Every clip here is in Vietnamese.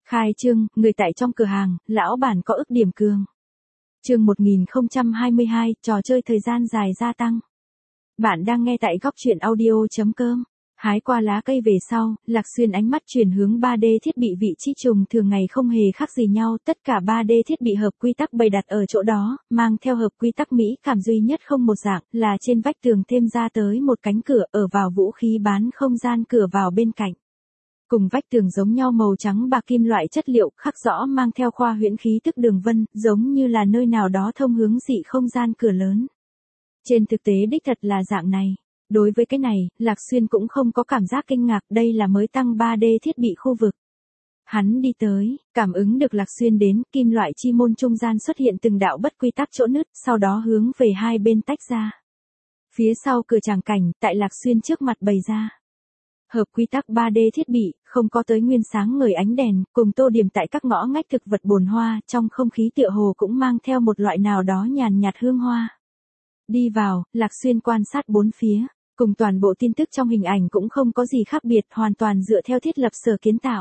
Khai trương, người tại trong cửa hàng, lão bản có ức điểm cường. Chương 1022, trò chơi thời gian dài gia tăng. Bạn đang nghe tại góc truyện audio.com. Hái qua lá cây về sau, Lạc Xuyên ánh mắt chuyển hướng 3D thiết bị vị trí trùng thường ngày không hề khác gì nhau, tất cả 3D thiết bị hợp quy tắc bày đặt ở chỗ đó, mang theo hợp quy tắc mỹ cảm duy nhất không một dạng, là trên vách tường thêm ra tới một cánh cửa ở vào vũ khí bán không gian cửa vào bên cạnh. Cùng vách tường giống nhau màu trắng bạc kim loại chất liệu khắc rõ mang theo khoa huyễn khí tức đường vân, giống như là nơi nào đó thông hướng dị không gian cửa lớn. Trên thực tế đích thật là dạng này. Đối với cái này, Lạc Xuyên cũng không có cảm giác kinh ngạc, đây là mới tăng 3D thiết bị khu vực. Hắn đi tới, cảm ứng được Lạc Xuyên đến, kim loại chi môn trung gian xuất hiện từng đạo bất quy tắc chỗ nứt, sau đó hướng về hai bên tách ra. Phía sau cửa tràng cảnh, tại Lạc Xuyên trước mặt bày ra. Hợp quy tắc 3D thiết bị, không có tới nguyên sáng ngời ánh đèn, cùng tô điểm tại các ngõ ngách thực vật bồn hoa, trong không khí tựa hồ cũng mang theo một loại nào đó nhàn nhạt hương hoa. Đi vào, Lạc Xuyên quan sát bốn phía, cùng toàn bộ tin tức trong hình ảnh cũng không có gì khác biệt, hoàn toàn dựa theo thiết lập sở kiến tạo.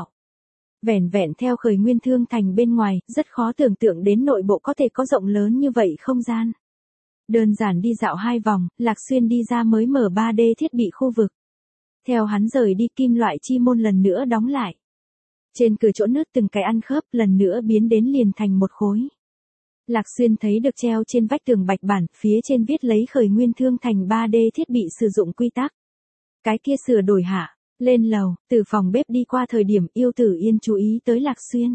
Vẻn vẹn theo khởi nguyên thương thành bên ngoài, rất khó tưởng tượng đến nội bộ có thể có rộng lớn như vậy không gian. Đơn giản đi dạo hai vòng, Lạc Xuyên đi ra mới mở 3D thiết bị khu vực. Theo hắn rời đi, kim loại chi môn lần nữa đóng lại. Trên cửa chỗ nứt từng cái ăn khớp lần nữa biến đến liền thành một khối. Lạc Xuyên thấy được treo trên vách tường bạch bản, phía trên viết lấy khởi nguyên thương thành 3D thiết bị sử dụng quy tắc. Cái kia sửa đổi hạ, lên lầu, từ phòng bếp đi qua thời điểm Yêu Tử Yên chú ý tới Lạc Xuyên.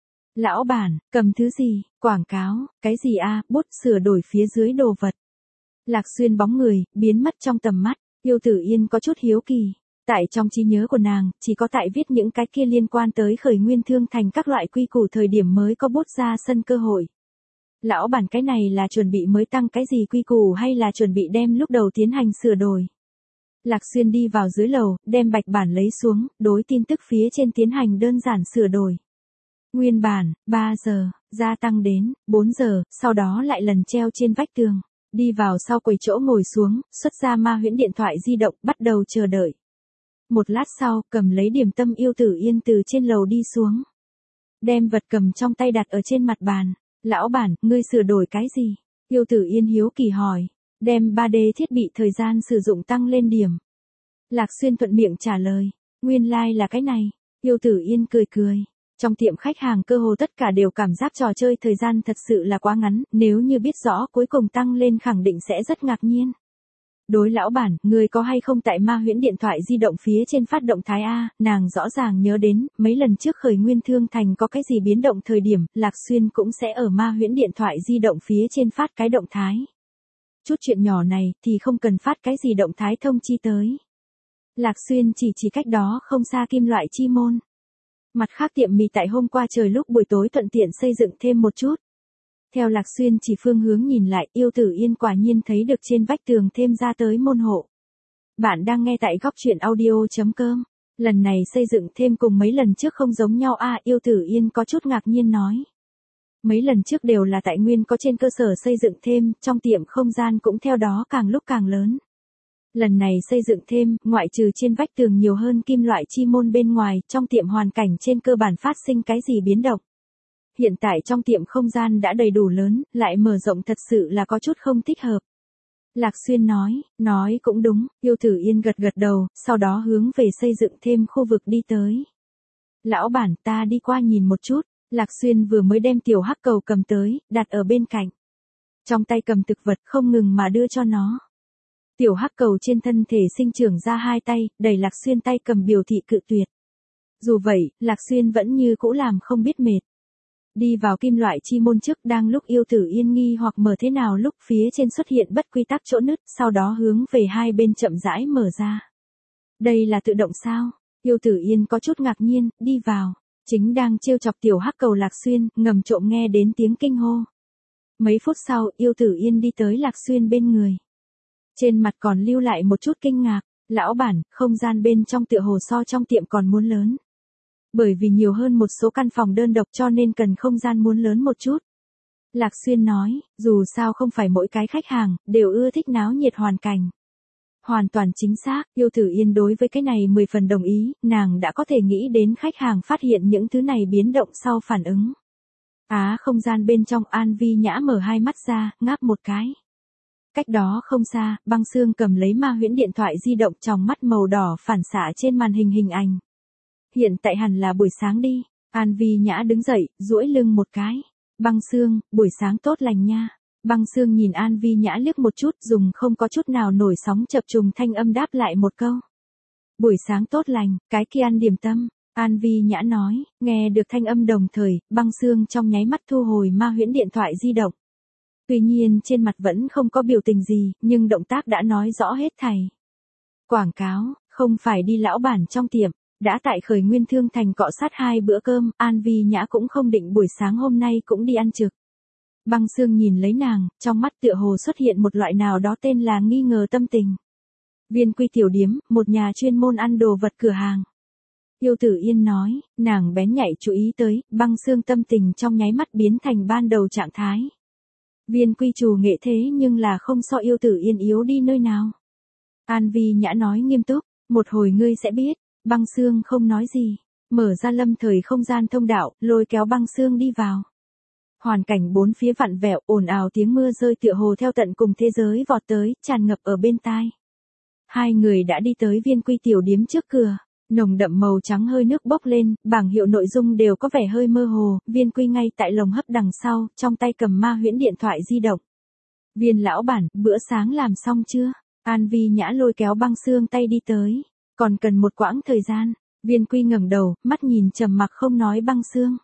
Lão bản, cầm thứ gì, quảng cáo, cái gì a, bút sửa đổi phía dưới đồ vật. Lạc Xuyên bóng người, biến mất trong tầm mắt, Yêu Tử Yên có chút hiếu kỳ. Tại trong trí nhớ của nàng, chỉ có tại viết những cái kia liên quan tới khởi nguyên thương thành các loại quy củ thời điểm mới có bút ra sân cơ hội. Lão bản cái này là chuẩn bị mới tăng cái gì quy củ hay là chuẩn bị đem lúc đầu tiến hành sửa đổi. Lạc Xuyên đi vào dưới lầu, đem bạch bản lấy xuống, đối tin tức phía trên tiến hành đơn giản sửa đổi. Nguyên bản, 3 giờ, gia tăng đến 4 giờ, sau đó lại lần treo trên vách tường. Đi vào sau quầy chỗ ngồi xuống, xuất ra ma huyễn điện thoại di động, bắt đầu chờ đợi. Một lát sau, cầm lấy điểm tâm Yêu Tử Yên từ trên lầu đi xuống. Đem vật cầm trong tay đặt ở trên mặt bàn. Lão bản, ngươi sửa đổi cái gì? Yêu Tử Yên hiếu kỳ hỏi. Đem 3D thiết bị thời gian sử dụng tăng lên điểm. Lạc Xuyên thuận miệng trả lời. Nguyên lai là cái này. Yêu Tử Yên cười cười. Trong tiệm khách hàng cơ hồ tất cả đều cảm giác trò chơi thời gian thật sự là quá ngắn, nếu như biết rõ cuối cùng tăng lên khẳng định sẽ rất ngạc nhiên. Đối lão bản, người có hay không tại ma huyễn điện thoại di động phía trên phát động thái A, nàng rõ ràng nhớ đến, mấy lần trước khởi nguyên thương thành có cái gì biến động thời điểm, Lạc Xuyên cũng sẽ ở ma huyễn điện thoại di động phía trên phát cái động thái. Chút chuyện nhỏ này, thì không cần phát cái gì động thái thông chi tới. Lạc Xuyên chỉ cách đó không xa kim loại chi môn. Mặt khác tiệm mì tại hôm qua trời lúc buổi tối thuận tiện xây dựng thêm một chút. Theo Lạc Xuyên chỉ phương hướng nhìn lại, Yêu Tử Yên quả nhiên thấy được trên vách tường thêm ra tới môn hộ. Bạn đang nghe tại góc truyện audio.com. Lần này xây dựng thêm cùng mấy lần trước không giống nhau a, Yêu Tử Yên có chút ngạc nhiên nói. Mấy lần trước đều là tại nguyên có trên cơ sở xây dựng thêm, trong tiệm không gian cũng theo đó càng lúc càng lớn. Lần này xây dựng thêm, ngoại trừ trên vách tường nhiều hơn kim loại chi môn bên ngoài, trong tiệm hoàn cảnh trên cơ bản phát sinh cái gì biến động. Hiện tại trong tiệm không gian đã đầy đủ lớn, lại mở rộng thật sự là có chút không thích hợp. Lạc Xuyên nói cũng đúng, Yêu Tử Yên gật gật đầu, sau đó hướng về xây dựng thêm khu vực đi tới. Lão bản, ta đi qua nhìn một chút, Lạc Xuyên vừa mới đem tiểu hắc cầu cầm tới, đặt ở bên cạnh. Trong tay cầm thực vật không ngừng mà đưa cho nó. Tiểu hắc cầu trên thân thể sinh trưởng ra hai tay, đẩy Lạc Xuyên tay cầm biểu thị cự tuyệt. Dù vậy, Lạc Xuyên vẫn như cũ làm không biết mệt. Đi vào kim loại chi môn trước, đang lúc Yêu Tử Yên nghi hoặc mở thế nào lúc phía trên xuất hiện bất quy tắc chỗ nứt, sau đó hướng về hai bên chậm rãi mở ra. Đây là tự động sao? Yêu Tử Yên có chút ngạc nhiên, đi vào. Chính đang trêu chọc tiểu hắc cầu Lạc Xuyên, ngầm trộm nghe đến tiếng kinh hô. Mấy phút sau, Yêu Tử Yên đi tới Lạc Xuyên bên người. Trên mặt còn lưu lại một chút kinh ngạc. Lão bản, không gian bên trong tựa hồ so trong tiệm còn muốn lớn. Bởi vì nhiều hơn một số căn phòng đơn độc cho nên cần không gian muốn lớn một chút. Lạc Xuyên nói, dù sao không phải mỗi cái khách hàng đều ưa thích náo nhiệt hoàn cảnh. Hoàn toàn chính xác, Yêu Tử Yên đối với cái này 10 phần đồng ý, nàng đã có thể nghĩ đến khách hàng phát hiện những thứ này biến động sau phản ứng. Không gian bên trong An Vi Nhã mở hai mắt ra, ngáp một cái. Cách đó không xa, Băng Xương cầm lấy ma huyễn điện thoại di động, tròng mắt màu đỏ phản xạ trên màn hình hình ảnh. Hiện tại hẳn là buổi sáng đi. An Vi Nhã đứng dậy, duỗi lưng một cái. Băng Xương, buổi sáng tốt lành nha. Băng Xương nhìn An Vi Nhã liếc một chút, dùng không có chút nào nổi sóng chập trùng thanh âm đáp lại một câu. Buổi sáng tốt lành, cái kia ăn điểm tâm. An Vi Nhã nói, nghe được thanh âm đồng thời, Băng Xương trong nháy mắt thu hồi ma huyễn điện thoại di động. Tuy nhiên trên mặt vẫn không có biểu tình gì, nhưng động tác đã nói rõ hết thảy. Quảng cáo, không phải đi lão bản trong tiệm, đã tại Khởi Nguyên Thương Thành cọ sát 2 bữa cơm, An Vi Nhã cũng không định buổi sáng hôm nay cũng đi ăn trực. Băng Xương nhìn lấy nàng, trong mắt tựa hồ xuất hiện một loại nào đó tên là nghi ngờ tâm tình. Viên Quy tiểu điếm, một nhà chuyên môn ăn đồ vật cửa hàng. Yêu Tử Yên nói, nàng bén nhạy chú ý tới, Băng Xương tâm tình trong nháy mắt biến thành ban đầu trạng thái. Viên Quy chủ nghệ thế nhưng là không so Yêu Tử Yên yếu đi nơi nào. An Vi Nhã nói nghiêm túc, một hồi ngươi sẽ biết. Băng Xương không nói gì, mở ra lâm thời không gian thông đạo, lôi kéo Băng Xương đi vào. Hoàn cảnh bốn phía vặn vẹo, ồn ào tiếng mưa rơi tựa hồ theo tận cùng thế giới vọt tới, tràn ngập ở bên tai. Hai người đã đi tới Viên Quy tiểu điếm trước cửa, nồng đậm màu trắng hơi nước bốc lên, bảng hiệu nội dung đều có vẻ hơi mơ hồ, Viên Quy ngay tại lồng hấp đằng sau, trong tay cầm ma huyễn điện thoại di động. Viên lão bản, bữa sáng làm xong chưa? An Vi Nhã lôi kéo Băng Xương tay đi tới. Còn cần một quãng thời gian. Viên Quy ngẩng đầu, mắt nhìn trầm mặc không nói Băng Xương.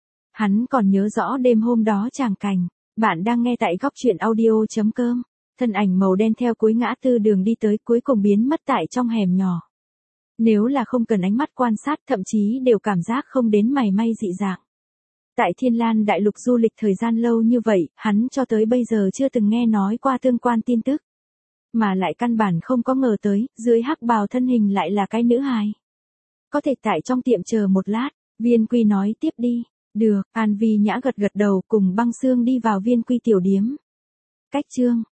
Hắn còn nhớ rõ đêm hôm đó tràng cảnh. Bạn đang nghe tại góc truyện audio.com. Thân ảnh màu đen theo cuối ngã tư đường đi tới, cuối cùng biến mất tại trong hẻm nhỏ. Nếu là không cần ánh mắt quan sát, thậm chí đều cảm giác không đến mảy may dị dạng. Tại Thiên Lan đại lục du lịch thời gian lâu như vậy, hắn cho tới bây giờ chưa từng nghe nói qua tương quan tin tức. Mà lại căn bản không có ngờ tới, dưới hắc bào thân hình lại là cái nữ hài. Có thể tại trong tiệm chờ một lát, Viên Quy nói tiếp đi. Được, An Vi Nhã gật gật đầu cùng Băng Xương đi vào Viên Quy tiểu điếm. Cách chương